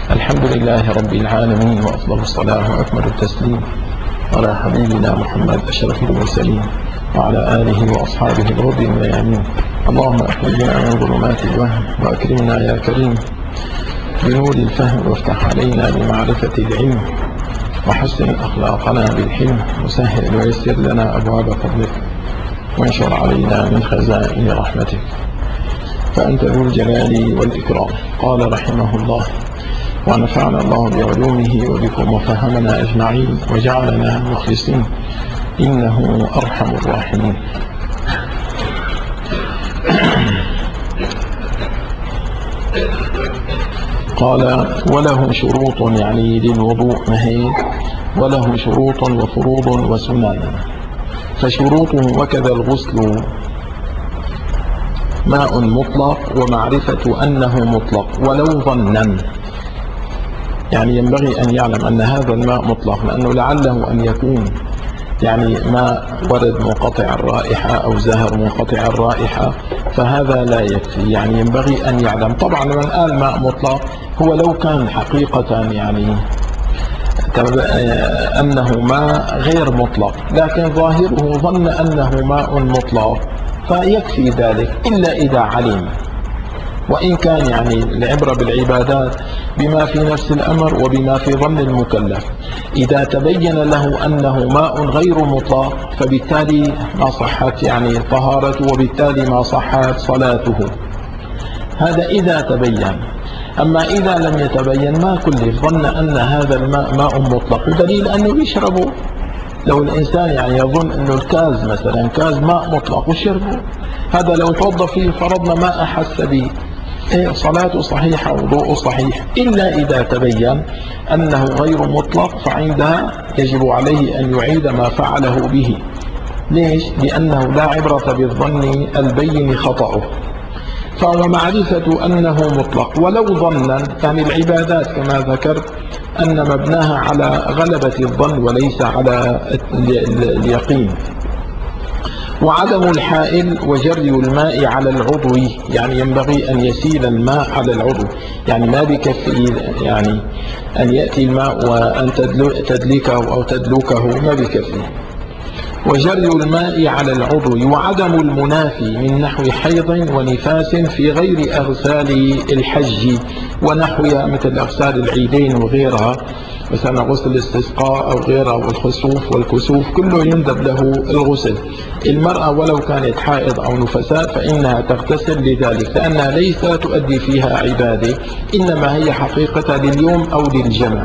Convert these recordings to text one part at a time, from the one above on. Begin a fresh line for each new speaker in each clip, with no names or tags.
الحمد لله رب العالمين، وأفضل الصلاة وأكمل التسليم على حبيبنا محمد أشرف المرسلين وعلى آله وأصحابه الغر الميامين. اللهم أخرجنا من ظلمات الوهم وأكرمنا يا كريم بنور الفهم، وافتح علينا بمعرفة العلم، وحسن أخلاقنا بالحلم، وسهل ويسر لنا أبواب فضلك، وانشر علينا من خزائن رحمتك، فأنت ذو الجلال والإكرام. قال رحمه الله: ونفعنا الله بعلومه وبكم وفهمنا أجمعين وجعلنا مخلصين إنه أرحم الراحمين. قال: وله شروط، يعني للوضوء مهي، وله شروط وفروض وسنن. فشروطه: وكذا الغسل ماء مطلق، ومعرفة أنه مطلق ولو ظنا، يعني ينبغي أن يعلم أن هذا الماء مطلق، لأنه لعله أن يكون يعني ماء ورد منقطع الرائحة أو زهر منقطع الرائحة، فهذا لا يكفي، يعني ينبغي أن يعلم. طبعا من قال ماء مطلق هو لو كان حقيقة يعني أنه ماء غير مطلق، لكن ظاهره ظن أنه ماء مطلق فيكفي ذلك، إلا إذا علم. وإن كان يعني العبرة بالعبادات بما في نفس الأمر وبما في ظن المكلف. إذا تبين له أنه ماء غير مطلق فبالتالي ما صحت يعني طهارته، وبالتالي ما صحت صلاته. هذا إذا تبين. أما إذا لم يتبين ما كلف، ظن أن هذا الماء ماء مطلق، ودليل أنه يشربه. لو الإنسان يعني يظن أنه الكاز مثلا كاز ماء مطلق وشربه، هذا لو توضأ فيه فرضنا ما أحس به، صلاته صحيحة وضوءه صحيح، إلا إذا تبين أنه غير مطلق، فعندها يجب عليه أن يعيد ما فعله به. ليش؟ لأنه لا عبرة بالظن البين خطأه. فهو معرفة أنه مطلق ولو ظنا، يعني العبادات كما ذكرت أن مبناها على غلبة الظن وليس على اليقين. وعدم الحائل وجري الماء على العضو، يعني ينبغي أن يسيل الماء على العضو، يعني ما بكفي يعني أن يأتي الماء وأن تدلكه أو تدلكه، ما بكفي. وجري الماء على العضو. وعدم المنافي من نحو حيض ونفاس في غير أغسال الحج ونحوها، مثل أغسال العيدين وغيرها، مثلا غسل الاستسقاء أو غيرها، والخسوف والكسوف كله يندب له الغسل. المرأة ولو كانت حائض أو نفساء فإنها تغتسل لذلك، لأنها ليس تؤدي فيها عبادة، إنما هي حقيقة لليوم أو للجمع.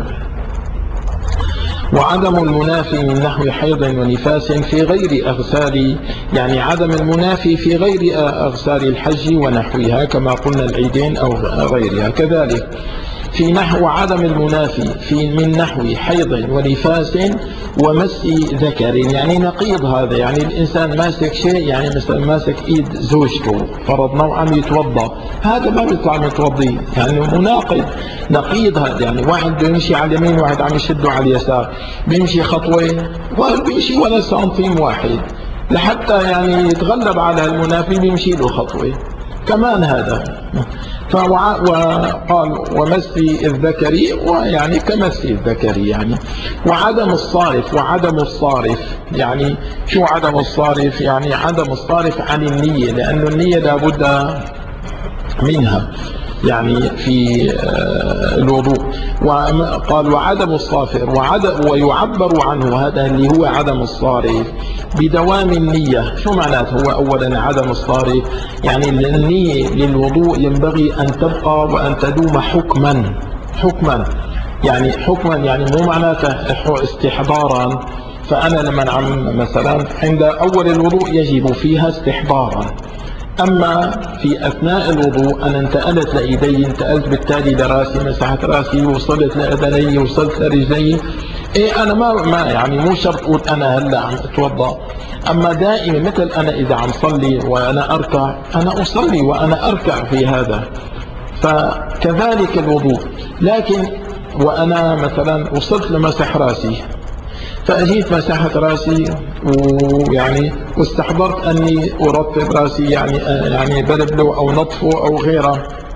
وعدم المنافي من نحو حيض ونفاس في غير أغسال، يعني عدم المنافي في غير أغسال الحج ونحوها، كما قلنا العيدين أو غيرها. كذلك في نحو عدم المنافي من نحو حيض ونفاس ومس ذكر، يعني نقيض هذا، يعني الإنسان ماسك شيء، يعني مثلا ماسك إيد زوجته فرضنا وعم يتوضأ، هذا ما بيطلع متوضي، يعني مناقض نقيض هذا. يعني واحد بيمشي على اليمين واحد عم يشده على اليسار، بيمشي خطوة وبيمشي ولا سنتيم واحد، لحتى يعني يتغلب على المنافي بيمشي له خطوة كمان هذا. وقال ومس الذكر، ويعني كمس الذكر يعني. وعدم الصارف. وعدم الصارف يعني شو عدم الصارف؟ يعني عدم الصارف عن النية، لأن النية لابد منها يعني في الوضوء. وقال وعدم الصافر ويعبر عنه، هذا اللي هو عدم الصارف، بدوام النية. شو معناته؟ هو أولا عدم الصارف يعني النية للوضوء ينبغي أن تبقى وأن تدوم حكما. يعني حكما يعني مو معناته استحضارا. فأنا لما مثلا عند أول الوضوء يجب فيها استحضارا، أما في أثناء الوضوء أنا انتقلت لإيدي، انتقلت بالتالي لراسي، مسحت راسي، وصلت لأذني، وصلت لرجلي، أنا ما يعني مو شرط أقول أنا هلا عم أتوضأ. أما دائما مثل أنا إذا عم صلي وأنا أركع، أنا أصلي وأنا أركع في هذا، فكذلك الوضوء. لكن وأنا مثلا وصلت لمسح راسي، فأجيت مسحت راسي ويعني واستحضرت أني أرطب راسي، يعني بلبله أو نطفه أو غيره،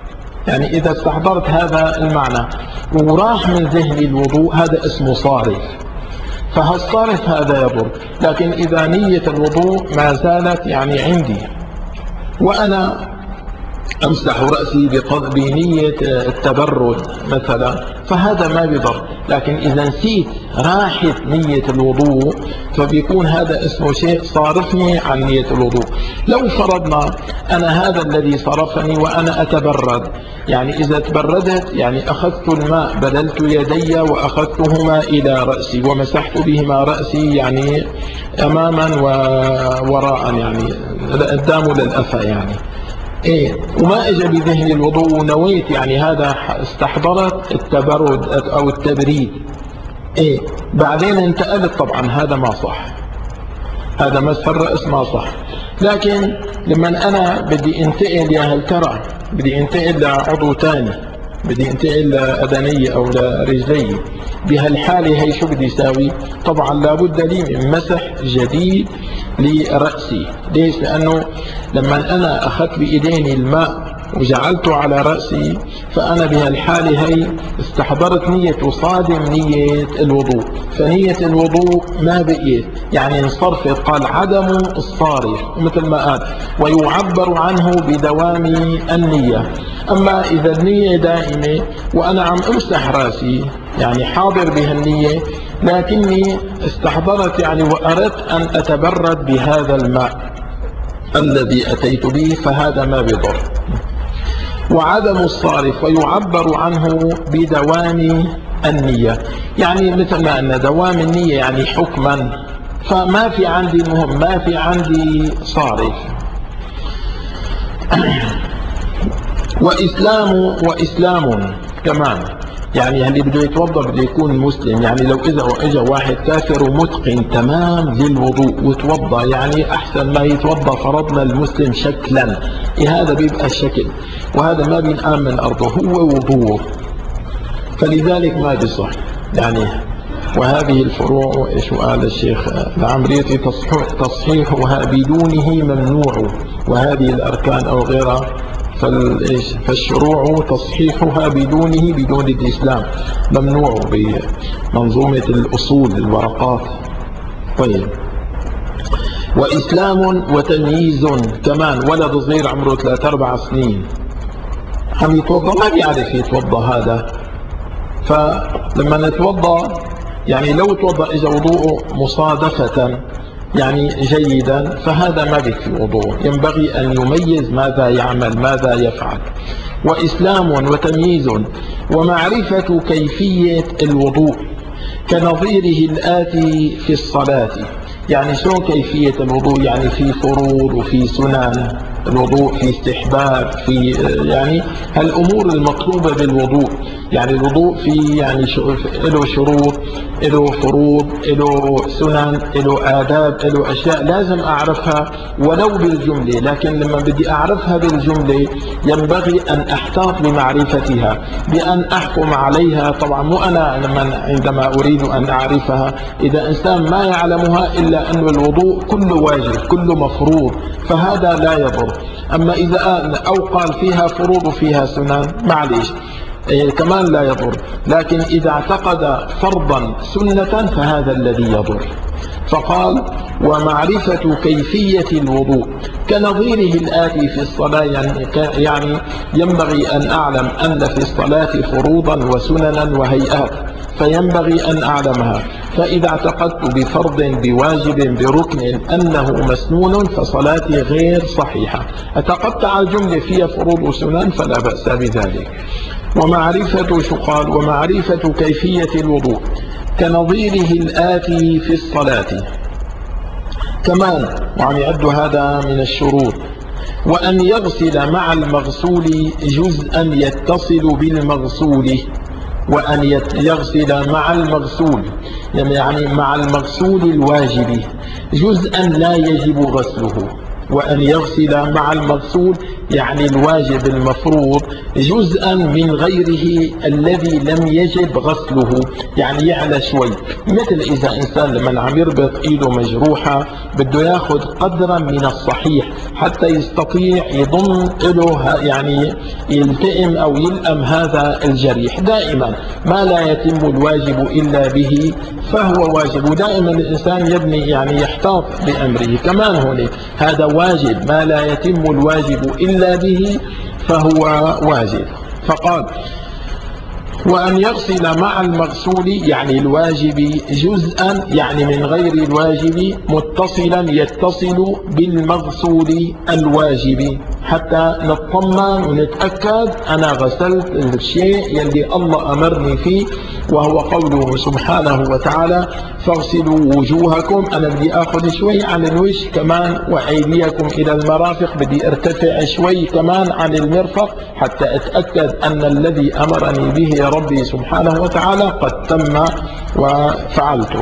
يعني إذا استحضرت هذا المعنى وراح من ذهني الوضوء هذا اسمه صارف، فهالصارف هذا يضر. لكن إذا نية الوضوء ما زالت يعني عندي وأنا أمسح رأسي بنية التبرد مثلا فهذا ما بضر. لكن إذا نسيت راحت نية الوضوء فبيكون هذا اسمه شيء صارفني عن نية الوضوء. لو فرضنا أنا هذا الذي صرفني وأنا أتبرد، يعني إذا تبردت يعني أخذت الماء بللت يدي وأخذتهما إلى رأسي ومسحت بهما رأسي يعني أماما ووراء يعني قدام للأفا يعني وما اجى بذهن الوضوء ونويت يعني هذا استحضرت التبرد او التبريد بعدين انتقلت، طبعا هذا ما صح، هذا مسح الرأس ما صح. لكن لما انا بدي انتقل يا هل ترى بدي انتقل لعضو ثاني، بدي انتقل لأذني او لرجلي، بهالحالة هي شو بدي يساوي؟ طبعا لابد لي من مسح جديد لرأسي. ليش؟ لأنه لما أنا أخذت بإيديني الماء وجعلته على رأسي فأنا بهالحالة هي استحضرت نية وصادم نية الوضوء، فنية الوضوء ما بقيت يعني انصرفت. قال عدم الصارف مثل ما قال ويعبر عنه بدوام النية. أما إذا النية دائمة وأنا عم أمسح رأسي يعني حاضر بهالنية لكني استحضرت يعني وأردت أن أتبرد بهذا الماء الذي أتيت به فهذا ما بضر. وعدم الصارف ويعبر عنه بدوام النية، يعني مثل ما أن دوام النية يعني حكما، فما في عندي مهم، ما في عندي صارف. وإسلام كمان، يعني اللي بده يتوضا بده يكون مسلم. يعني لو إذا اجى واحد كافر ومتقن تمام للوضوء وتوضا يعني أحسن ما يتوضا فرضنا المسلم شكلا، هذا بيبقى الشكل وهذا ما بينقام من أرضه، هو وضوء، فلذلك ما بيصح يعني. وهذه الفروع ايش قال الشيخ العمريطي تصحيحها بدونه ممنوع، وهذه الأركان أو غيرها فالشروع تصحيحها بدون الإسلام ممنوع بمنظومة الأصول الورقات. طيب وإسلام وتمييز كمان، ولد صغير عمره 3-4 سنين عم يتوضا ما بيعرف يتوضا هذا، فلما نتوضا يعني لو توضا إذا وضوءه مصادفة يعني جيدا فهذا ما بيكفي وضوء، ينبغي أن يميز ماذا يعمل ماذا يفعل. وإسلام وتمييز ومعرفة كيفية الوضوء كنظيره الآتي في الصلاة. يعني شو كيفية الوضوء؟ يعني في فروض وفي سنن الوضوء، في استحباب، في يعني هالأمور المطلوبة بالوضوء. يعني الوضوء في يعني له شروط، له فروض، له سنن، له آداب، له أشياء لازم أعرفها ولو بالجملة. لكن لما بدي أعرفها بالجملة ينبغي أن أحتاط لمعرفتها بأن أحكم عليها. طبعا مو أنا عندما أريد أن أعرفها، إذا إنسان ما يعلمها إلا أن الوضوء كله واجب كله مفروض فهذا لا يضر. أما إذا أو قال فيها فروض وفيها سنن معليش كمان لا يضر. لكن إذا اعتقد فرضا سنة فهذا الذي يضر. فقال ومعرفة كيفية الوضوء كنظيره الآتي في الصلاة، يعني ينبغي أن أعلم أن في الصلاة فروضا وسننا وهيئات فينبغي أن أعلمها. فإذا اعتقدت بفرض بواجب بركن أنه مسنون فصلاتي غير صحيحة. اعتقدت على الجملة فيها فروض وسنن فلا بأس بذلك. ومعرفة شقال ومعرفة كيفية الوضوء كنظيره الآتي في الصلاة كمان، وعم يعد هذا من الشروط. وأن يغسل مع المغسول جزءا يتصل بالمغسول، وأن يغسل مع المغسول يعني مع المغسول الواجب جزءا لا يجب غسله. وأن يغسل مع المغسول يعني الواجب المفروض جزءا من غيره الذي لم يجب غسله، يعني يعلى شوي. مثل إذا إنسان لما عم يربط إيده مجروحة بده ياخذ قدرا من الصحيح حتى يستطيع يضم له يعني يلتئم أو يلأم هذا الجريح. دائما ما لا يتم الواجب إلا به فهو واجب، ودائما الإنسان يبني يعني يحتاط بأمره. كمان هنا هذا واجب، ما لا يتم الواجب إلا به فهو واجب. فقال وأن يغسل مع المغسول يعني الواجب جزءا، يعني من غير الواجب متصلا يتصل بالمغسول الواجب، حتى نطمن ونتأكد أنا غسلت الشيء يلي الله أمرني فيه، وهو قوله سبحانه وتعالى فاغسلوا وجوهكم. أنا بدي أخذ شوي عن الوجه كمان، وأيديكم إلى المرافق، بدي ارتفع شوي كمان عن المرفق حتى أتأكد أن الذي أمرني به ربي سبحانه وتعالى قد تم وفعلته.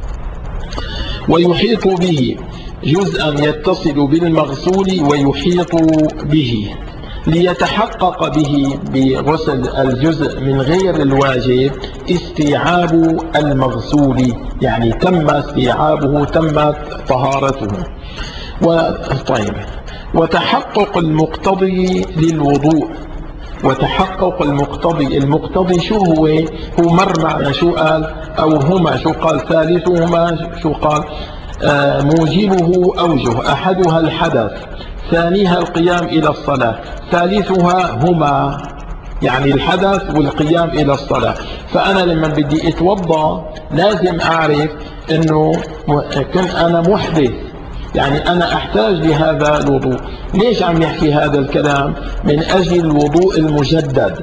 ويحيط به جزءا يتصل بالمغسول ويحيط به ليتحقق به بغسل الجزء من غير الواجب استيعاب المغسول، يعني تم استيعابه، تمت طهارته. طيب، وتحقق المقتضي للوضوء. وتحقق المقتضي شو هو؟ هو مر معنا شو قال، أو هما شو قال، ثالثهما شو قال؟ موجبه أوجه، أحدها الحدث، ثانيها القيام إلى الصلاة، ثالثها هما يعني الحدث والقيام إلى الصلاة. فأنا لما بدي أتوضأ لازم أعرف أنه كن أنا محدث، يعني أنا أحتاج لهذا الوضوء. ليش عم يحكي هذا الكلام؟ من أجل الوضوء المجدد.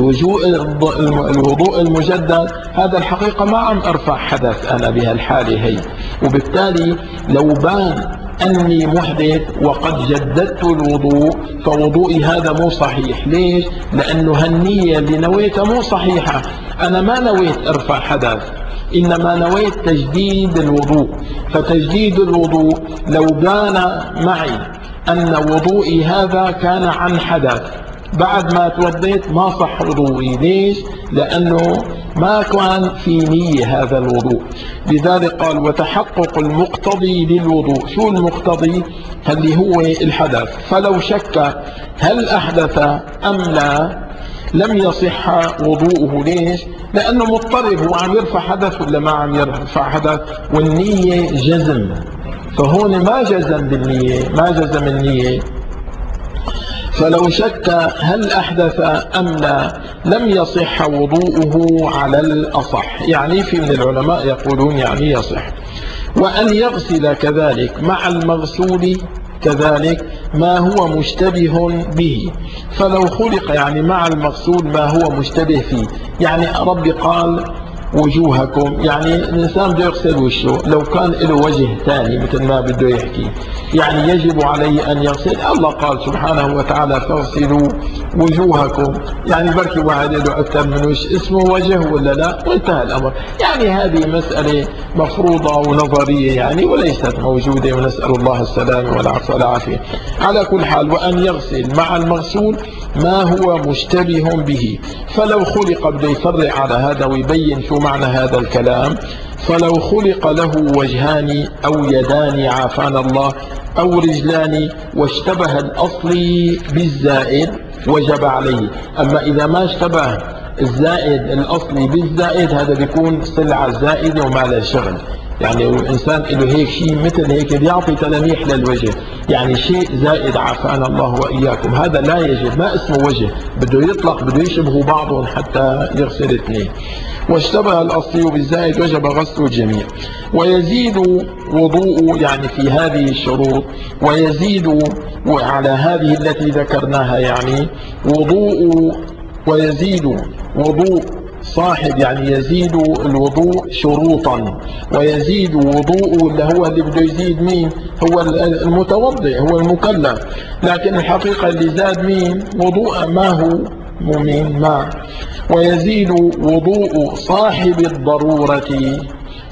الوضوء المجدد هذا الحقيقة ما عم أرفع حدث أنا بهالحالة هي، وبالتالي لو بان أني محدث وقد جددت الوضوء فوضوئي هذا مو صحيح. ليش؟ لأنه هالنية اللي نويتها مو صحيحة. أنا ما نويت أرفع حدث، إنما نويت تجديد الوضوء. فتجديد الوضوء لو بان معي أن وضوئي هذا كان عن حدث، بعد ما توضيت ما صح وضوئي. ليش؟ لأنه ما كان في نية هذا الوضوء. لذلك قال وتحقق المقتضي للوضوء. شو المقتضي؟ اللي هو الحدث. فلو شك هل أحدث أم لا لم يصح وضوءه. ليش؟ لأنه مضطرب، هو عم يرفع حدث ولا ما عم يرفع حدث، والنية جزم. فهون ما جزم بالنية، ما جزم النية. فلو شك هل أحدث أم لا لم يصح وضوءه على الأصح. يعني في من العلماء يقولون يعني يصح. وأن يغسل كذلك مع المغسول كذلك ما هو مشتبه به. فلو خلق يعني مع المغسول ما هو مشتبه فيه، يعني ربي قال وجوهكم، يعني الإنسان بده يغسل وشه، لو كان له وجه ثاني مثل ما بده يحكي يعني يجب عليه أن يغسل. الله قال سبحانه وتعالى فاغسلوا وجوهكم، يعني بركي واحد له أكثر من وجه اسمه وجه ولا لا، وانتهى الأمر. يعني هذه مسألة مفروضة ونظرية يعني وليست موجودة، ونسأل الله السلامة والعفو والعافية. على كل حال وأن يغسل مع المغسول ما هو مشتبه به. فلو خلق، بده يفرع على هذا ويبين شو معنى هذا الكلام. فلو خلق له وجهان أو يدان عافانا الله أو رجلان واشتبه الأصلي بالزائد وجب عليه. أما إذا ما اشتبه الزائد الأصلي بالزائد هذا بيكون سلعة زائدة وما له شغل. يعني الإنسان له هيك شيء مثل هيك بيعطي تلاميح للوجه، يعني شيء زائد عافانا الله وإياكم، هذا لا يجب، ما اسمه وجه، بده يطلق، بده يشبهوا بعضهم حتى يغسل اثنين. واشتبه الأصلي بالزائد وجب غسل الجميع. ويزيد وضوء يعني في هذه الشروط، ويزيد على هذه التي ذكرناها يعني وضوء، ويزيد وضوء صاحب، يعني يزيد الوضوء شروطا. ويزيد وضوء اللي بده يزيد مين؟ هو المتوضئ، هو المكلف. لكن الحقيقة اللي زاد مين؟ وضوء ما هو مؤمن ما. ويزيد وضوء صاحب الضرورة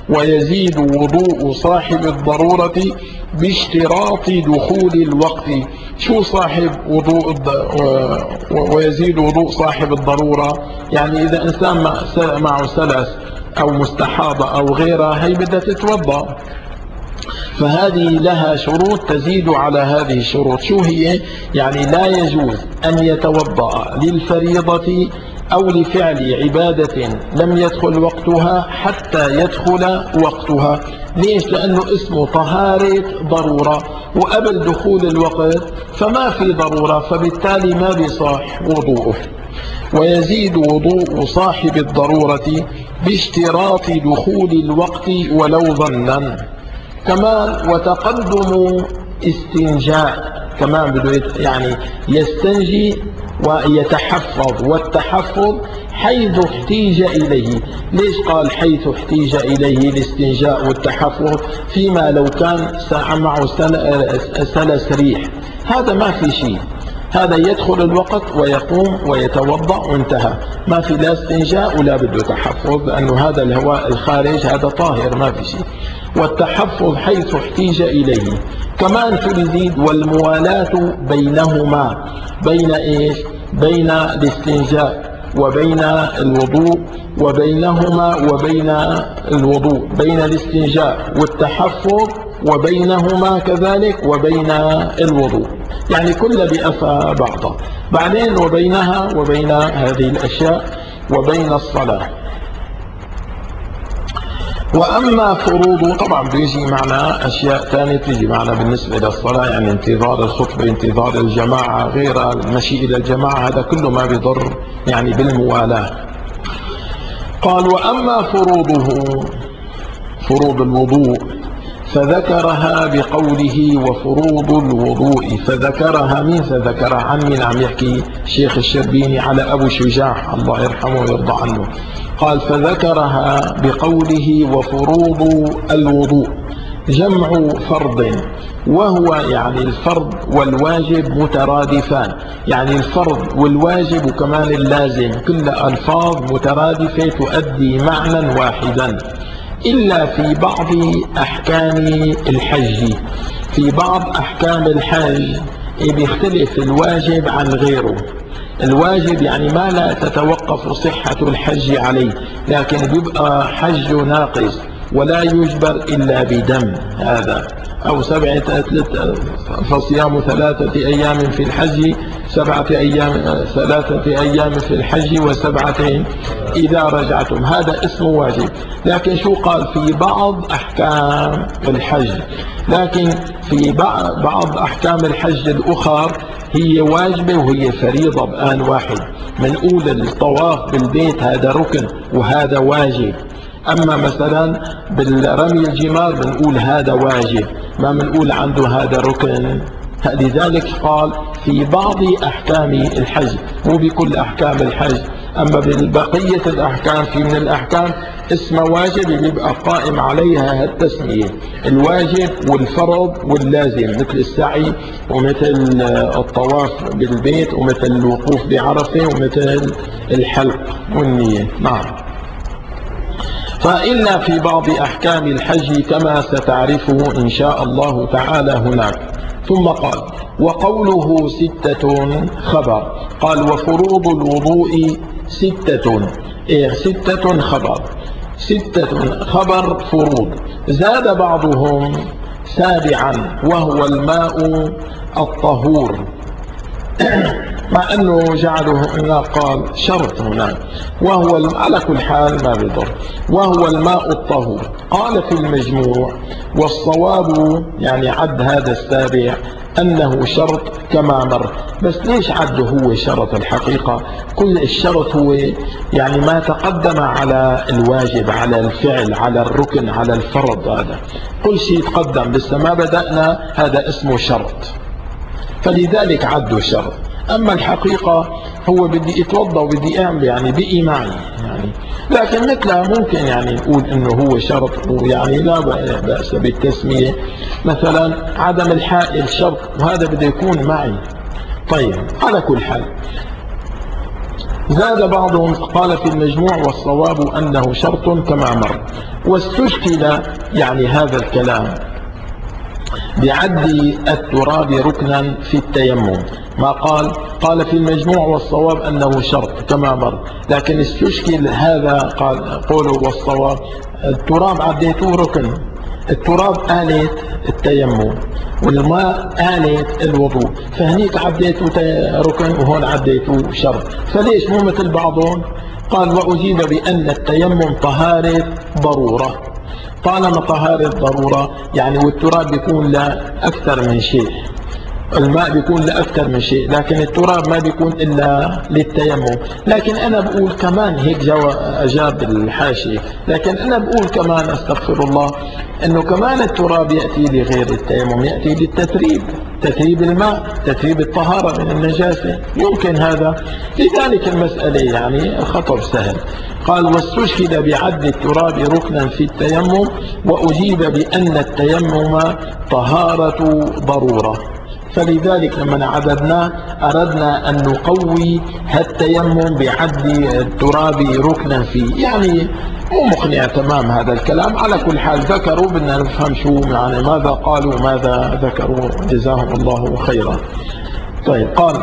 ويزيد وضوء صاحب الضرورة باشتراط دخول الوقت. شو صاحب وضوء ويزيد وضوء صاحب الضرورة؟ يعني إذا إنسان معه سلس أو مستحاضة أو غيرها، هي بدها تتوضأ، فهذه لها شروط تزيد على هذه الشروط. شو هي؟ يعني لا يجوز أن يتوضأ للفريضة أو لفعل عبادة لم يدخل وقتها حتى يدخل وقتها. ليش؟ لأنه اسمه طهارة ضرورة، وقبل دخول الوقت فما في ضرورة، فبالتالي ما بيصح وضوءه. ويزيد وضوء صاحب الضرورة باشتراط دخول الوقت ولو ظنا. كمان وتقدم استنجاء، كمان بده يعني يستنجي ويتحفظ، والتحفظ حيث احتيج إليه. ليش قال حيث احتيج إليه الاستنجاء والتحفظ؟ فيما لو كان معه سلس ريح، هذا ما في شيء، هذا يدخل الوقت ويقوم ويتوضأ وانتهى، ما في لا استنجاء ولا بده تحفظ، لأنه هذا الهواء الخارج هذا طاهر ما في شيء. والتحفظ حيث احتيج إليه. كمان شو بيزيد؟ والموالاة بينهما، بين إيش؟ بين الاستنجاء وبين الوضوء، وبينهما وبين الوضوء، بين الاستنجاء والتحفظ وبينهما كذلك وبين الوضوء، يعني كل بأفى بعضه. بعدين وبينها وبين هذه الأشياء وبين الصلاة. وأما فروض، طبعا بيجي معنا أشياء ثانية تيجي معنا بالنسبة للصلاة، يعني انتظار الخطبة، انتظار الجماعة، غير المشي إلى الجماعة، هذا كله ما بيضر يعني بالموالاة. قال وأما فروضه، فروض الوضوء، فذكرها بقوله وفروض الوضوء، فذكرها مين؟ فذكرها عن مين عم يحكي؟ شيخ الشربيني على أبو شجاع الله يرحمه ويرضى عنه. قال فذكرها بقوله وفروض الوضوء جمع فرض، وهو يعني الفرض والواجب مترادفان، يعني الفرض والواجب وكمان اللازم كل ألفاظ مترادفة تؤدي معنى واحدا، إلا في بعض أحكام الحج. في بعض أحكام الحج بيختلف الواجب عن غيره. الواجب يعني ما لا تتوقف صحة الحج عليه، لكن بيبقى حج ناقص ولا يجبر إلا بدم، هذا أو فصيام 3 أيام في الحج 7 أيام، 3 أيام في الحج و7 إذا رجعتم، هذا اسمه واجب. لكن شو قال؟ في بعض أحكام الحج، لكن في بعض أحكام الحج الأخر هي واجبة وهي فريضة بآن واحد. منقول الطواف بالبيت هذا ركن وهذا واجب، أما مثلا بالرمي الجمار بنقول هذا واجب، ما بنقول عنده هذا ركن. لذلك قال في بعض أحكام الحج، مو بكل أحكام الحج. أما ببقية الأحكام، في من الأحكام اسمه واجب يبقى قائم عليها التسمية، الواجب والفرض واللازم، مثل السعي ومثل الطواف بالبيت ومثل الوقوف بعرفة ومثل الحلق والنية. نعم. فإلا في بعض أحكام الحج كما ستعرفه إن شاء الله تعالى هناك. ثم قال وقوله 6 خبر. قال وفروض الوضوء 6، 6 خبر، 6 خبر فروض. زاد بعضهم 7 وهو الماء الطهور، مع أنه جعله هنا قال شرط هنا، وهو على كل حال ما بيضر، وهو الماء الطهور. قال في المجموع والصواب يعني عد هذا 7 أنه شرط كما مر. بس ليش عده هو شرط؟ الحقيقة كل الشرط هو يعني ما تقدم على الواجب، على الفعل، على الركن، على الفرض، هذا كل شيء تقدم لسه ما بدأنا، هذا اسمه شرط، فلذلك عده شرط. أما الحقيقة هو بدي اتوضا وبدي اعمل يعني بقي معي يعني، لكن مثلها ممكن يعني نقول انه هو شرط ويعني لا بأس بالتسمية. مثلا عدم الحائل شرط وهذا بده يكون معي. طيب على كل حال زاد بعضهم قال في المجموع والصواب أنه شرط كما مر. واستشكل يعني هذا الكلام بعد التراب ركنا في التيمم، ما قال في المجموع والصواب أنه شرط كما مر، لكن استشكل هذا قولوا والصواب التراب عديته ركن، التراب آلة التيمم والماء آلة الوضوء، فهنيك عديته ركن وهون عديته شرط، فليش مو مثل بعضهم؟ قال وأجيب بأن التيمم طهارة ضرورة، طالما طهارة ضرورة يعني والتراب بيكون لا أكثر من شيء، الماء بيكون لأكثر من شيء، لكن التراب ما بيكون إلا للتيمم. لكن أنا بقول كمان هيك أجاب الحاشية، لكن أنا بقول كمان أستغفر الله أنه كمان التراب يأتي لغير التيمم، يأتي للتتريب، تتريب الماء، تتريب الطهارة من النجاسة، يمكن هذا. لذلك المسألة يعني خطر سهل. قال واستشهد بعد التراب ركنا في التيمم، وأجيب بأن التيمم طهارة ضرورة، فلذلك لما عددنا أردنا أن نقوي التيمم بعد التراب ركنا فيه، يعني مو مقنع تمام هذا الكلام. على كل حال ذكروا، بدنا نفهم شو يعني ماذا قالوا ماذا ذكروا، جزاهم الله خيرا. طيب قال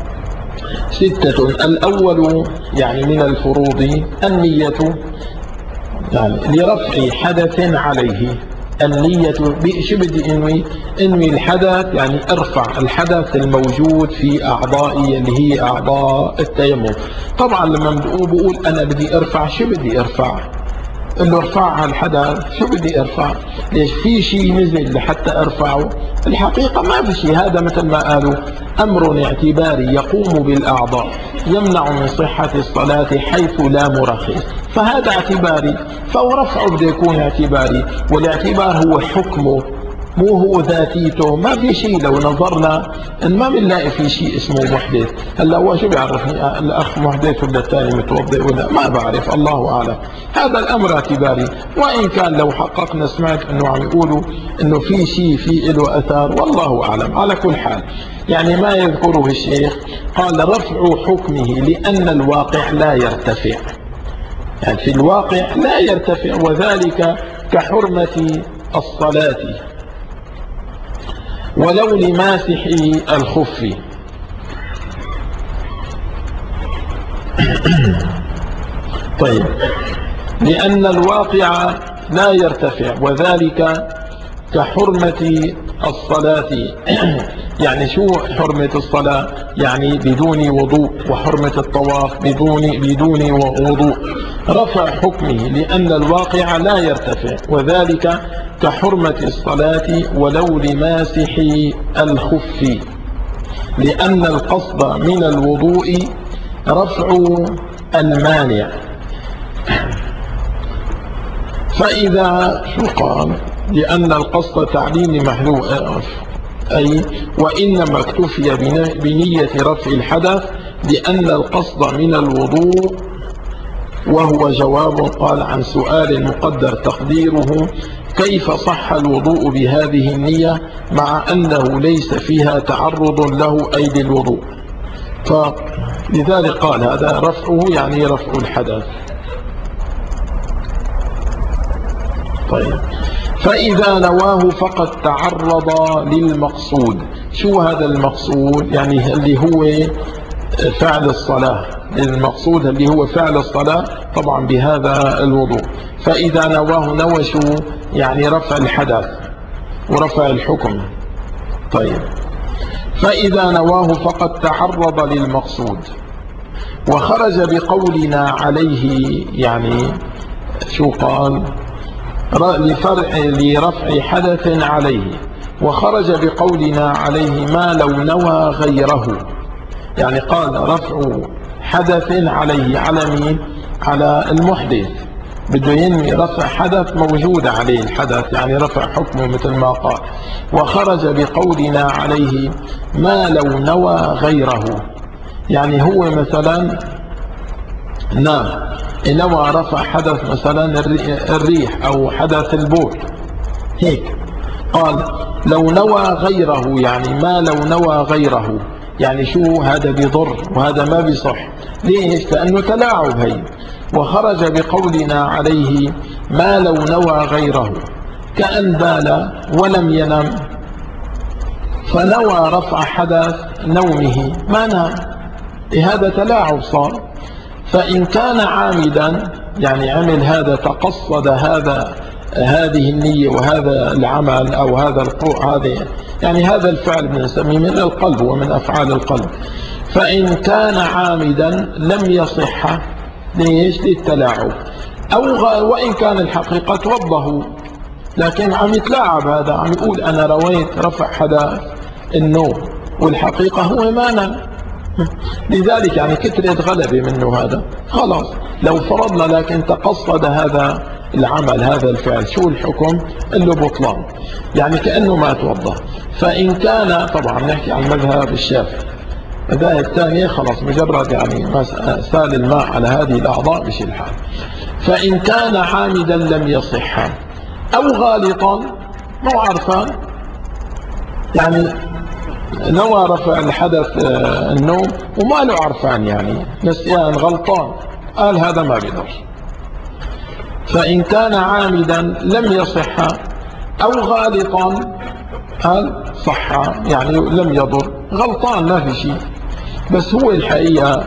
6 الأول يعني من الفروض النية، يعني لرفع حدث عليه، النية شو بدي انوي الحدث، يعني ارفع الحدث الموجود في اعضائي اللي هي اعضاء التيمم. طبعا لما بقول انا بدي ارفع، شو بدي ارفع؟ انه ارفعها الحدث، شو بدي ارفع؟ ليش في شيء نزل لحتى ارفعه؟ الحقيقة ما في شيء، هذا مثل ما قالوا امر اعتباري يقوم بالاعضاء يمنع من صحة الصلاة حيث لا مرخص، فهذا اعتباري، فرفعه بده يكون اعتباري، والاعتبار هو حكمه مو هو ذاتيته. ما في شيء لو نظرنا ان ما بنلاقي في شيء اسمه محدث. هلا هو شو بيعرفني الاخ محدث ولا الثاني متوضئ ولا ما بعرف، الله اعلم. هذا الامر اعتباري، وان كان لو حققنا سمعت انه عم يقولوا انه في شيء في له اثار، والله اعلم. على كل حال يعني ما يذكره الشيخ قال رفع حكمه لان الواقع لا يرتفع، يعني في الواقع لا يرتفع، وذلك كحرمة الصلاة ولو لماسح الخف. طيب لأن الواقع لا يرتفع وذلك كحرمة الصلاة يعني شو حرمة الصلاة؟ يعني بدون وضوء، وحرمة الطواف بدون وضوء. رفع حكمه لأن الواقع لا يرتفع وذلك كحرمة الصلاة ولو لماسح الخف، لأن القصد من الوضوء رفع المانع. فإذا شو قال؟ لأن القصد تعليم محذوف، أي وإنما اكتفي بنية رفع الحدث لأن القصد من الوضوء، وهو جواب قال عن سؤال مقدر تقديره كيف صح الوضوء بهذه النية مع أنه ليس فيها تعرض له أي للوضوء، فلذلك قال هذا رفعه يعني رفع الحدث. طيب فإذا نواه فقد تعرض للمقصود. شو هذا المقصود؟ يعني اللي هو فعل الصلاة، المقصود اللي هو فعل الصلاة طبعا بهذا الوضوء. فإذا نواه شو؟ يعني رفع الحدث ورفع الحكم. طيب فإذا نواه فقد تعرض للمقصود، وخرج بقولنا عليه، يعني شو قال؟ لرفع حدث عليه، وخرج بقولنا عليه ما لو نوى غيره، يعني قال رفع حدث عليه، على مين؟ على المحدث، بده ينوي رفع حدث موجود عليه الحدث، يعني رفع حكمه مثل ما قال. وخرج بقولنا عليه ما لو نوى غيره، يعني هو مثلا نوى رفع حدث مثلا الريح أو حدث البول هيك، قال لو نوى غيره، يعني ما لو نوى غيره، يعني شو هذا بيضر وهذا ما بيصح. ليش؟ لأنه تلاعب هي. وخرج بقولنا عليه ما لو نوى غيره كأن بال ولم ينم فنوى رفع حدث نومه ما نام، هذا تلاعب صار. فإن كان عامدا يعني عمل هذا، تقصد هذه النية وهذا العمل أو هذا هذه يعني هذا الفعل بنسميه من القلب ومن أفعال القلب. فإن كان عامدا لم يصح. ليش؟ للتلاعب. وإن كان الحقيقة توضه لكن عم يتلاعب، هذا عم يقول أنا رويت رفع حدث النوم والحقيقة هو ما نام. لذلك يعني كثرة غلبة منه هذا خلاص. لو فرضنا لكن تقصد هذا العمل هذا الفعل، شو الحكم؟ له بطلان، يعني كأنه ما توضأ. فإن كان طبعا نحكي عن مذهب الشافعي، مذاهب الثانية خلاص مجرد يعني سال الماء على هذه الأعضاء بشي الحال. فإن كان عامدا لم يصح أو غالطا مو عرفان، يعني نوى رفع الحدث النوم وما له عرفان يعني نسيان غلطان، قال هذا ما بيضر. فإن كان عامدا لم يصح أو غالطا قال صح، يعني لم يضر، غلطان ما في شيء. بس هو الحقيقة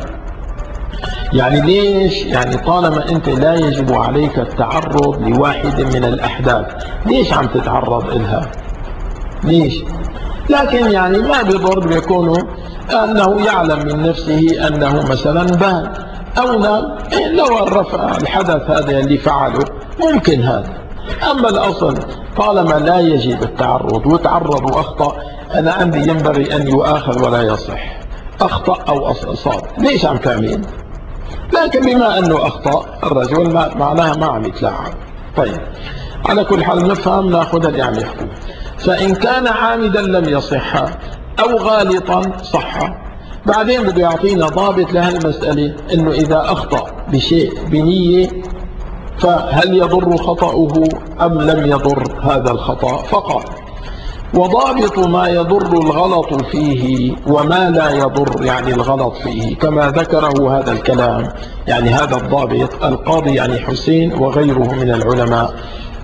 يعني ليش؟ يعني طالما أنت لا يجب عليك التعرض لواحد من الأحداث، ليش عم تتعرض إلها؟ ليش؟ لكن يعني ما بيضر بيكون أنه يعلم من نفسه أنه مثلا بان أو نام، لو الرفع الحدث هذا اللي فعله ممكن هذا. أما الأصل طالما لا يجب التعرض وتعرض وأخطأ، أنا عندي ينبغي أن يؤاخذ ولا يصح. أخطأ أو أصاب، ليش عم تعمل؟ لكن بما أنه أخطأ الرجل معناها ما عم يتلاعب. طيب على كل حال نفهم ناخذ اللي عم يحكوا. فإن كان عامدا لم يصح أو غالطا صح. بعدين بده يعطينا ضابط لهالمسألة، إنه إذا أخطأ بشيء بنية فهل يضر خطأه أم لم يضر هذا الخطأ؟ فقط. وضابط ما يضر الغلط فيه وما لا يضر يعني الغلط فيه، كما ذكره هذا الكلام يعني هذا الضابط القاضي يعني حسين وغيره من العلماء،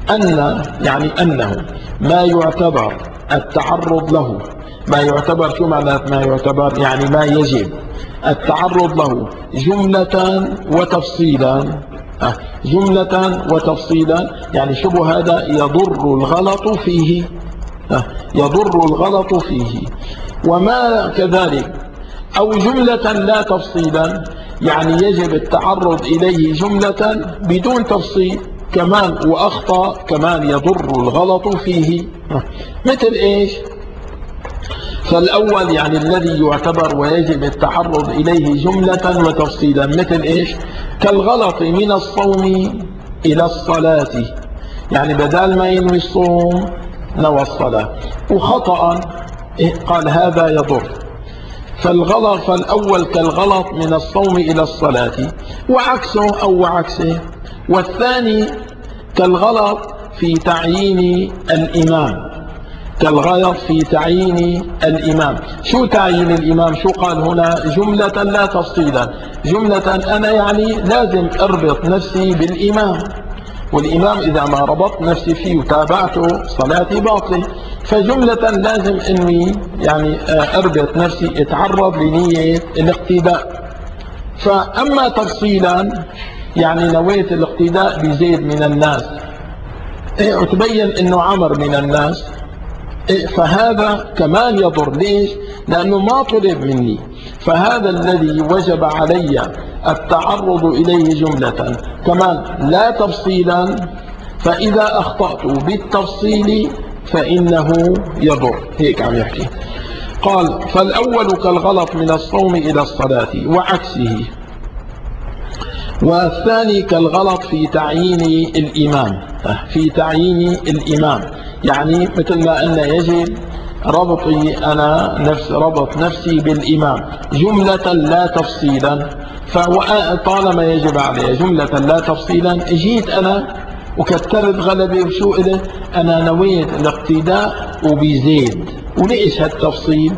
أنه ما يعتبر التعرض له، ما يعتبر شو معنات ما يعتبر؟ يعني ما يجب التعرض له جملة وتفصيلا. جملة وتفصيلا يعني شو هذا؟ يضر الغلط فيه، يضر الغلط فيه. وما كذلك أو جملة لا تفصيلا يعني يجب التعرض إليه جملة بدون تفصيل كمان، وأخطأ كمان يضر الغلط فيه. مثل إيش؟ فالأول يعني الذي يعتبر ويجب التعرض إليه جملة وتفصيلا مثل إيش؟ كالغلط من الصوم إلى الصلاة، يعني بدال ما ينوي الصوم نوى الصلاة، وخطأ قال هذا يضر. فالأول كالغلط من الصوم إلى الصلاة وعكسه أو عكسه. والثاني كالغلط في تعيين الإمام، كالغلط في تعيين الإمام. شو تعيين الإمام؟ شو قال هنا؟ جملة لا تفصيلا. جملة أنا يعني لازم أربط نفسي بالإمام، والإمام إذا ما ربطت نفسي فيه وتابعته صلاتي باطل. فجملة لازم أني يعني أربط نفسي، اتعرض لنية الاقتداء. فأما تفصيلا يعني نويت الاقتداء بزيد من الناس وتبين أنه عمر من الناس، فهذا كمان يضر. ليش؟ لأنه ما طلب مني. فهذا الذي وجب علي التعرض إليه جملة كمان لا تفصيلا، فإذا أخطأت بالتفصيل فإنه يضر. هيك عم يحكي. قال فالأول كالغلط من الصوم إلى الصلاة وعكسه. والثاني كالغلط في تعيين الإمام، في تعيين الإمام يعني مثل ما أن يجب ربطي أنا ربط نفسي بالإمام جملة لا تفصيلا. فطالما يجب علي جملة لا تفصيلا، جيت أنا وكترت غلبي وشو إلي؟ أنا نويت الاقتداء وبزيد. وليش هالتفصيل؟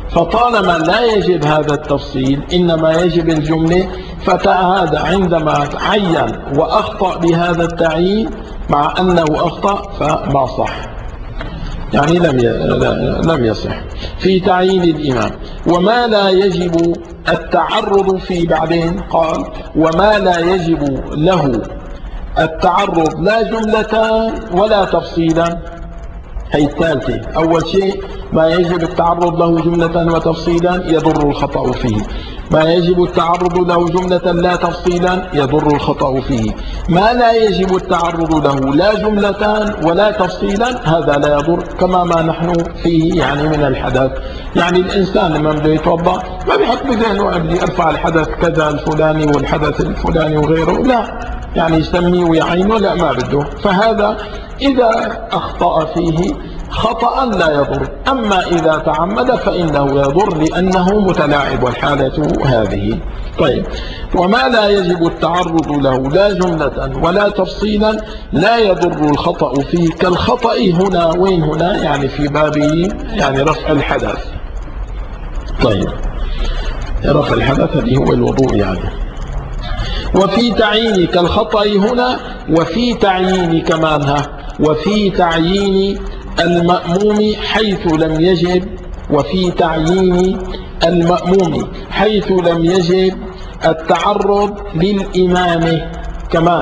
فطالما لا يجب هذا التفصيل إنما يجب الجملة، فهذا عندما عين وأخطأ بهذا التعيين مع أنه أخطأ فما صح، يعني لم يصح. في تعيين الإمام وما لا يجب التعرض في، بعدين قال وما لا يجب له التعرض لا جملة ولا تفصيلا. هي الثالثة. أول شيء ما يجب التعرض له جملة وتفصيلا يضر الخطأ فيه، ما يجب التعرض له جملة لا تفصيلا يضر الخطأ فيه، ما لا يجب التعرض له لا جملة ولا تفصيلا هذا لا يضر، كما ما نحن فيه يعني من الحدث. يعني الإنسان لما بده يتوضأ ما بيحط بذهنه بدي أرفع الحدث كذا الفلاني والحدث الفلاني وغيره، لا، يعني يسميه ويعينه، لا ما بده. فهذا إذا أخطأ فيه خطأ لا يضر، أما إذا تعمد فإنه يضر لأنه متلاعب، والحالة هذه. طيب، وما لا يجب التعرض له لا جملة ولا تفصيلا لا يضر الخطأ فيه، كالخطأ هنا. وين هنا؟ يعني في باب يعني رفع الحدث. طيب، رفع الحدث هذه هو الوضوء يعني. وفي تعيين كالخطأ هنا، وفي تعيين كمانها، وفي تعيين المأموم حيث لم يجب، وفي تعيين المأموم حيث لم يجب التعرض للإمام كمان.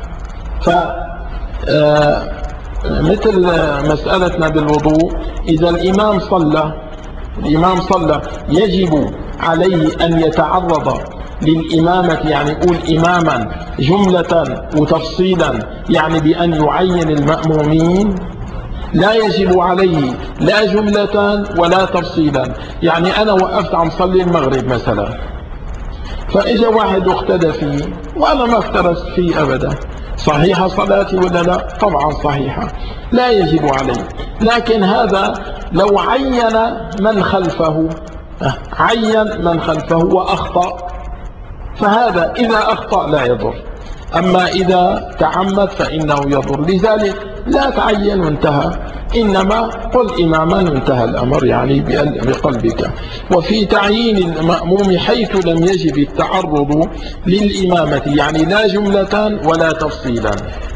مثل مسألتنا بالوضوء، إذا الإمام صلى يجب عليه أن يتعرض للإمامة، يعني يقول إماما جملة وتفصيلا، يعني بأن يعين المأمومين. لا يجب عليه لا جملة ولا تفصيلا. يعني أنا وقفت عم صلي المغرب مثلا، فإجا واحد واقتدى فيه وأنا ما افترست فيه أبدا، صحيحة صلاتي ولا لا؟ طبعا صحيحة، لا يجب عليه. لكن هذا لو عين من خلفه وأخطأ، فهذا إذا أخطأ لا يضر، أما إذا تعمد فإنه يضر. لذلك لا تعين وانتهى، إنما قل إماما انتهى الأمر يعني بقلبك. وفي تعيين المأموم حيث لم يجب التعرض للإمامة، يعني لا جملة ولا تفصيلا.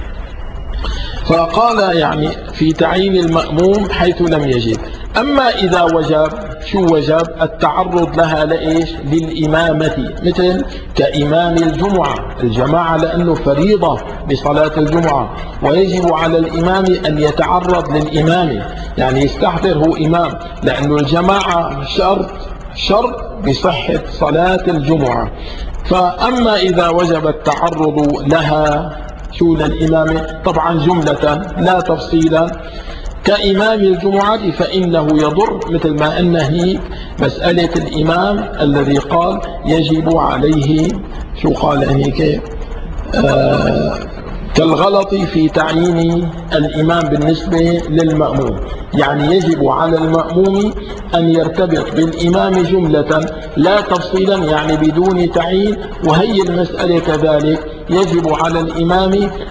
فقال يعني في تعيين المأموم حيث لم يجب. أما إذا وجب، شو وجب؟ التعرض لها لإيش؟ للإمامة، مثل كإمام الجماعة لأنه فريضة بصلاة الجمعة، ويجب على الإمام أن يتعرض للإمام، يعني يستحضره إمام، لأنه الجماعة شرط بصحة صلاة الجمعة. فأما إذا وجب التعرض لها شو للإمام، طبعا جملة لا تفصيلا، كإمام الجمعة فإنه يضر، مثل ما أنه مسألة الإمام الذي قال يجب عليه، شو قال هيك، كالغلط في تعيين الإمام بالنسبة للمأموم، يعني يجب على المأموم أن يرتبط بالإمام جملة لا تفصيلا، يعني بدون تعيين. وهي المسألة كذلك يجب على الإمام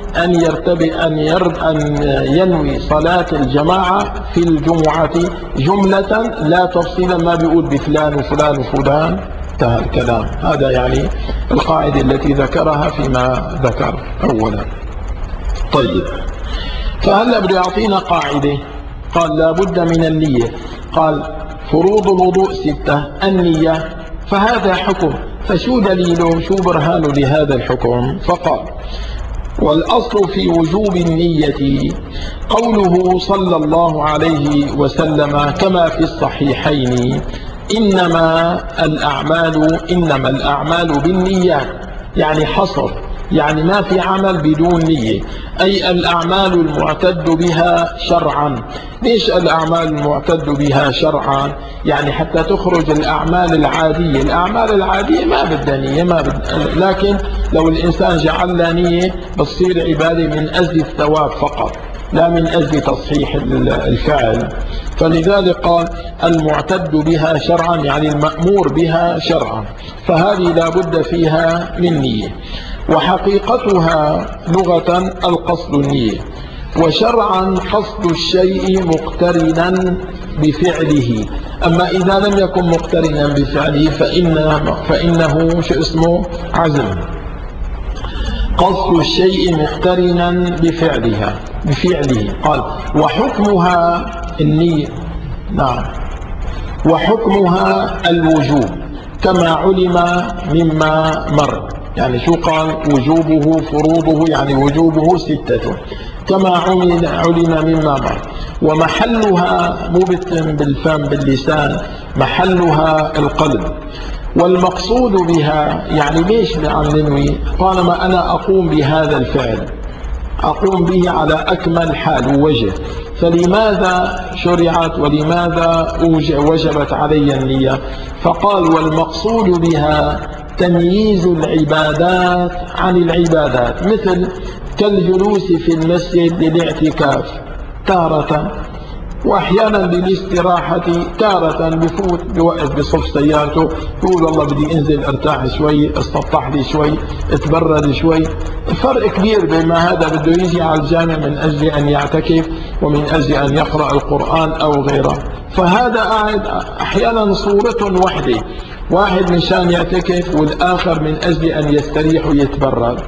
أن ينوي صلاة الجماعة في الجمعة جملة لا تفصيلا، ما بيقول بفلان وفلان وفلان، انتهى الكلام. هذا يعني القاعدة التي ذكرها فيما ذكر أولا. طيب، فهلا بده يعطينا قاعدة. قال لا بد من النية. قال فروض الوضوء 6، النية. فهذا حكم، فشو دليله، شو برهانه لهذا الحكم؟ فقال والأصل في وجوب النية قوله صلى الله عليه وسلم كما في الصحيحين إنما الأعمال بالنيات، يعني حصر، يعني ما في عمل بدون نية، أي الأعمال المعتد بها شرعا. ليش الأعمال المعتد بها شرعا؟ يعني حتى تخرج الأعمال العادية. الأعمال العادية ما بدها نية، لكن لو الإنسان جعل لها نية بتصير عبادة من أجل الثواب فقط، لا من أجل تصحيح الفعل. فلذلك قال المعتد بها شرعا، يعني المأمور بها شرعا، فهذه لا بد فيها من نية. وحقيقتها لغة القصد النية. وشرعا قصد الشيء مقترنا بفعله. أما إذا لم يكن مقترنا بفعله فإنه شو اسمه عزم. قصد الشيء مقترنا بفعله. قال وحكمها النية. نعم. وحكمها الوجوب كما علم مما مر. يعني شو قال؟ وجوبه فروضه، يعني وجوبه 6 كما علم مما مر. ومحلها مو بالفم باللسان، محلها القلب. والمقصود بها يعني ليش عم ننوي؟ طالما أنا أقوم بهذا الفعل أقوم به على أكمل حال ووجه، فلماذا شرعت ولماذا وجبت علي النية؟ فقال والمقصود بها تمييز العبادات عن العبادات، مثل كالجلوس في المسجد للاعتكاف تارة، واحيانا للاستراحة تارة. بفوت بوقف بصف سيارته يقول والله بدي انزل ارتاح شوي، استطح لي شوي، اتبرد شوي. فرق كبير بين ما هذا بده يجي على الجامع من اجل ان يعتكف ومن اجل ان يقرأ القرآن او غيره. فهذا قاعد احيانا صورة وحدة، واحد من شان يعتكف والاخر من اجل ان يستريح ويتبرد.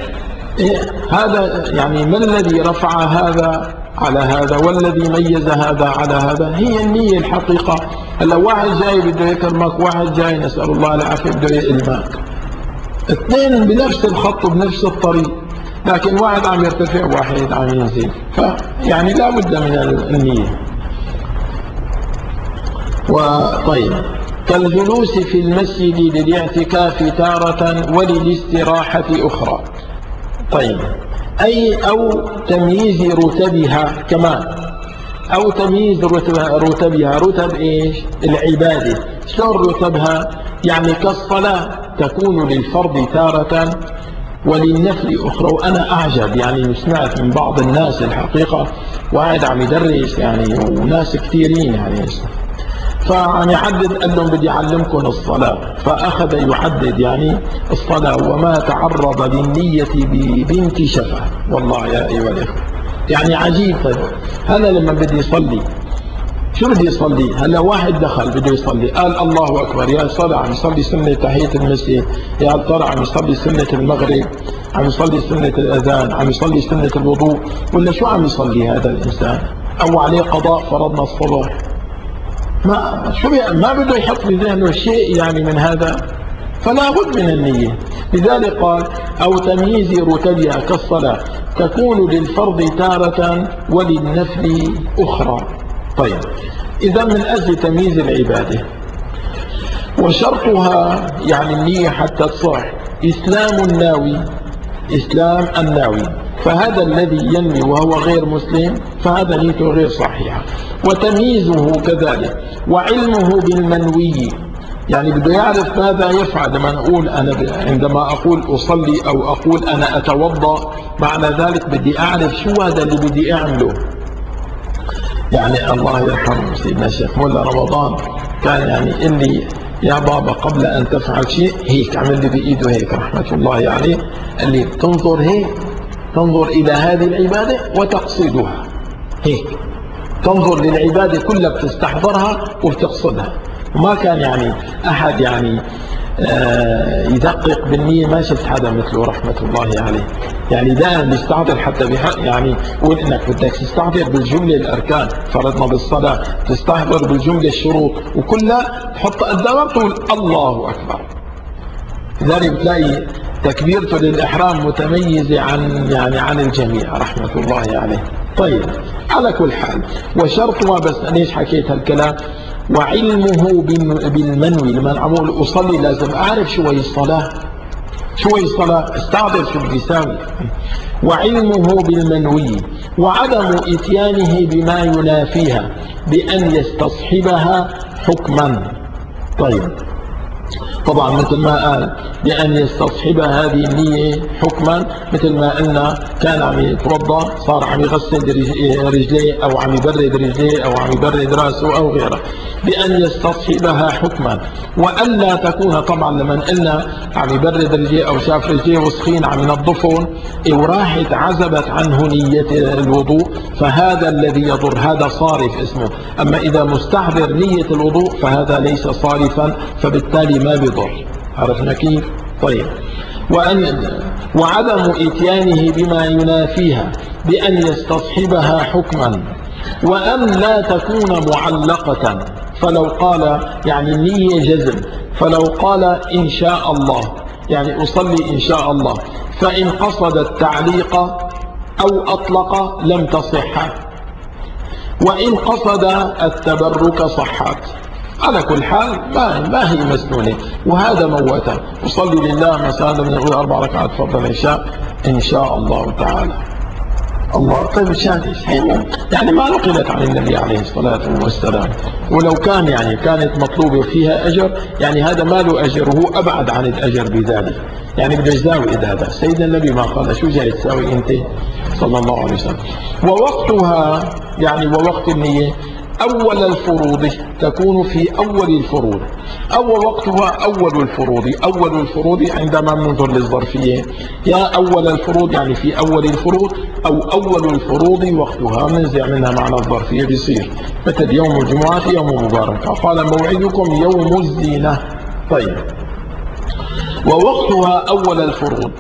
هذا يعني ما الذي رفع هذا على هذا والذي ميز هذا على هذا؟ هي النية الحقيقة. هلا واحد جاي بده يكرمك، واحد جاي نسأل الله العافية بده يلمك، اثنين بنفس الخط وبنفس الطريق، لكن واحد عم يرتفع واحد عم ينزل، فيعني لا بد من النية. وطيب كالجلوس في المسجد للاعتكاف تارة وللاستراحة أخرى. طيب أو تمييز رتبها كمان، أو تمييز رتبها. رتب إيش؟ العبادة. شلون رتبها؟ يعني كالصلاة تكون للفرض تارة وللنفل أخرى. وأنا أعجب يعني سمعت من بعض الناس الحقيقة، واحد عم يدرس يعني وناس كثيرين يعني، فعم يحدد قال لهم بدي أعلمكم الصلاة، فأخذ يحدد يعني الصلاة وما تعرض للنية ببنت شفة. والله يا أيها الأخوة يعني عجيب. طيب هذا لما بدي يصلي شو بدي يصلي؟ هلا واحد دخل بده يصلي قال الله أكبر، يا صلاة عم يصلي سنة تحية المسجد، يا ترى عم يصلي سنة المغرب، عم يصلي سنة الأذان، عم يصلي سنة الوضوء، ولا شو عم يصلي هذا الإنسان؟ أو عليه قضاء فرضنا الصبح؟ ما بده يحط في ذهنه شيء يعني من هذا، فلا بد من النية. لذلك قال أو تمييز رتبها كالصلاة تكون للفرض تارة وللنفل أخرى. طيب إذا من أجل تمييز العبادة، وشرطها يعني النية حتى تصح إسلام الناوي. فهذا الذي ينوي وهو غير مسلم فهذا نيته غير صحيحة. وتمييزه كذلك، وعلمه بالمنوي، يعني بده يعرف ماذا يفعل. لما نقول أنا عندما أقول أصلي أو أقول أنا أتوضأ، معنى ذلك بدي أعرف شو هذا اللي بدي أعمله. يعني الله يرحمه سيدنا الشيخ مولا رمضان كان يعني إني يا بابا قبل أن تفعل شيء هيك عمل لي بإيده هيك رحمة الله عليه، قال لي تنظر هيك، تنظر إلى هذه العبادة وتقصدها هيك، تنظر للعبادة كلها بتستحضرها وبتقصدها. وما كان يعني أحد يعني يدقق بالنية، ما شفت حدا مثله رحمة الله عليه. يعني دائما بيستحضر حتى يعني قول انك بدك تستحضر بالجملة الاركان، فرضنا بالصلاة تستحضر بالجملة الشروط، وكلها تحط قدامها تقول الله اكبر. لذلك بتلاقي تكبيرته للإحرام متميزة عن الجميع رحمة الله عليه. طيب على كل حال، وشرطها بس ليش حكيت هالكلام؟ وعلمه بالمنوي. لما أقول أصلي لازم أعرف شو هي الصلاة، استعرض شو بدي يساوي. وعلمه بالمنوي، وعدم إتيانه بما ينافيها بأن يستصحبها حكما. طيب طبعا مثل ما قال بأن يستصحب هذه النية حكما، مثل ما قلنا كان عم يتوضا صار عم يغسل رجليه أو عم يبرد رجليه أو عم يبرد رأسه أو غيره، بأن يستصحبها حكما، وألا تكون طبعا لما قلنا عم يبرد رجليه أو شاف رجليه وسخين عم ينظفهم وراحت عزبت عنه نية الوضوء، فهذا الذي يضر، هذا صارف اسمه. أما إذا مستحضر نية الوضوء فهذا ليس صارفا، فبالتالي ما بضر. عرفنا كيف؟ طيب. وعدم إتيانه بما ينافيها بأن يستصحبها حكما، وأن لا تكون معلقة، فلو قال يعني النية جزم، فلو قال إن شاء الله يعني أصلي إن شاء الله، فإن قصد التعليق أو أطلق لم تصح، وإن قصد التبرك صحت. على كل حال ما هي مسنونة، وهذا موته. أصلي لله مساء من يقول 4 ركعات فضل العشاء إن شاء الله تعالى. الله طيب يعني ما نقلت عن النبي عليه الصلاة والسلام، ولو كان يعني كانت مطلوبة فيها أجر، يعني هذا ما له أجر وهو أبعد عن الأجر بذلك. يعني بدك تساوي هذا سيدنا النبي ما قال شو جاي تساوي أنت صلى الله عليه وسلم. ووقتها يعني ووقت النية أول الفروض تكون في أول الفروض، أو وقتها أول الفروض. أول الفروض عندما ننظر للظرفية يا أول الفروض يعني في أول الفروض، أو أول الفروض وقتها ننزع منها معنى الظرفية بيصير مثل يوم الجمعة يوم مبارك، قال موعدكم يوم الزينة. طيب. ووقتها أول الفروض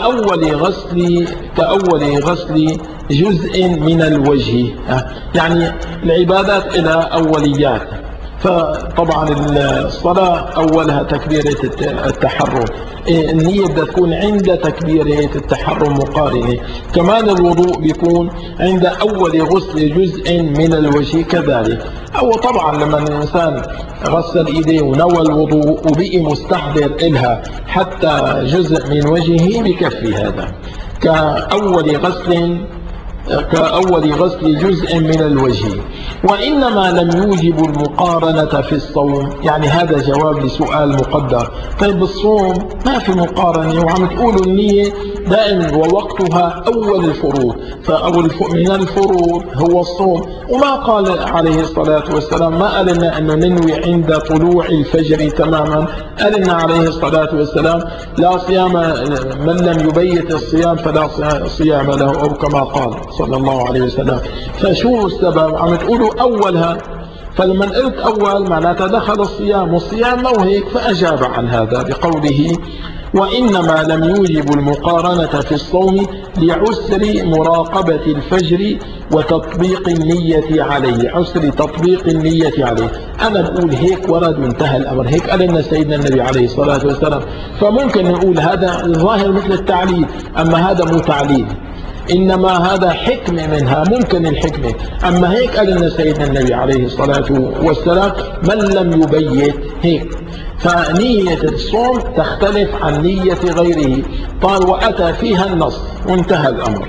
كأول غسل جزء من الوجه، يعني العبادات إلى أوليات. فطبعا الصلاة أولها تكبيرة التحرم، النية بدها تكون عند تكبيرة التحرم مقارنة. كمان الوضوء بيكون عند أول غسل جزء من الوجه كذلك. أو طبعا لما الإنسان غسل إيديه ونوى الوضوء وبقي مستحضر إلها حتى جزء من وجهه بكفي هذا كأول غسل جزء من الوجه. وإنما لم يوجب المقارنة في الصوم، يعني هذا جواب لسؤال مقدر. طيب الصوم ما في مقارنة، وعم تقولوا النية دائما ووقتها أول الفروض، فأول من الفروض هو الصوم. وما قال عليه الصلاة والسلام، ما قال لنا أنه ننوي عند طلوع الفجر تماما، قال لنا عليه الصلاة والسلام لا صيام من لم يبيت الصيام فلا صيام له، أو كما قال صلى الله عليه وسلم. فشو السبب؟ عم تقولوا أولها، فلما قلت أول معناتها دخل الصيام، والصيام مو هيك، فأجاب عن هذا بقوله وإنما لم يوجب المقارنة في الصوم لعسر مراقبة الفجر وتطبيق النية عليه، عسر تطبيق النية عليه. أنا بقول هيك ورد وانتهى الأمر، هيك قال لنا سيدنا النبي عليه الصلاة والسلام. فممكن نقول هذا ظاهر مثل التعليل، أما هذا مو تعليل، إنما هذا حكمة منها، ممكن الحكمة. أما هيك قال لنا سيدنا النبي عليه الصلاة والسلام من لم يبيت هيك. فنية الصوم تختلف عن نية غيره، قال وأتى فيها النص وانتهى الأمر.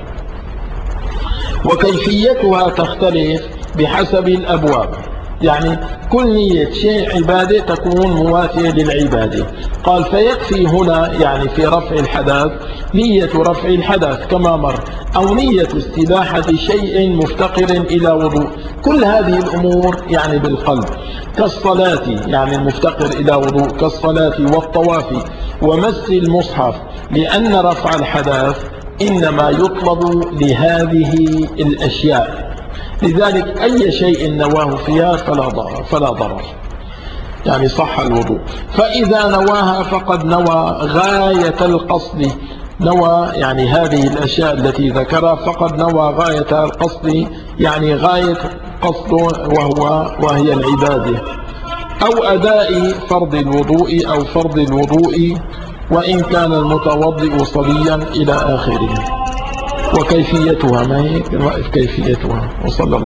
وكيفيتها تختلف بحسب الأبواب، يعني كل نية شيء عبادة تكون مواتية للعبادة. قال فيكفي هنا يعني في رفع الحدث نية رفع الحدث كما مر، أو نية استباحة شيء مفتقر إلى وضوء. كل هذه الأمور يعني بالقلب، كالصلاة يعني المفتقر إلى وضوء، كالصلاة والطواف ومس المصحف، لأن رفع الحدث إنما يطلب لهذه الأشياء، لذلك أي شيء نواه فيها فلا ضرر، يعني صح الوضوء. فإذا نواها فقد نوى غاية القصد، نوى يعني هذه الأشياء التي ذكرها فقد نوى غاية القصد، يعني غاية قصده وهي العبادة، أو أداء فرض الوضوء أو فرض الوضوء وإن كان المتوضئ صبيا إلى آخره. وكيفيتها ما هي؟ نوقف كيفيتها. وصلى الله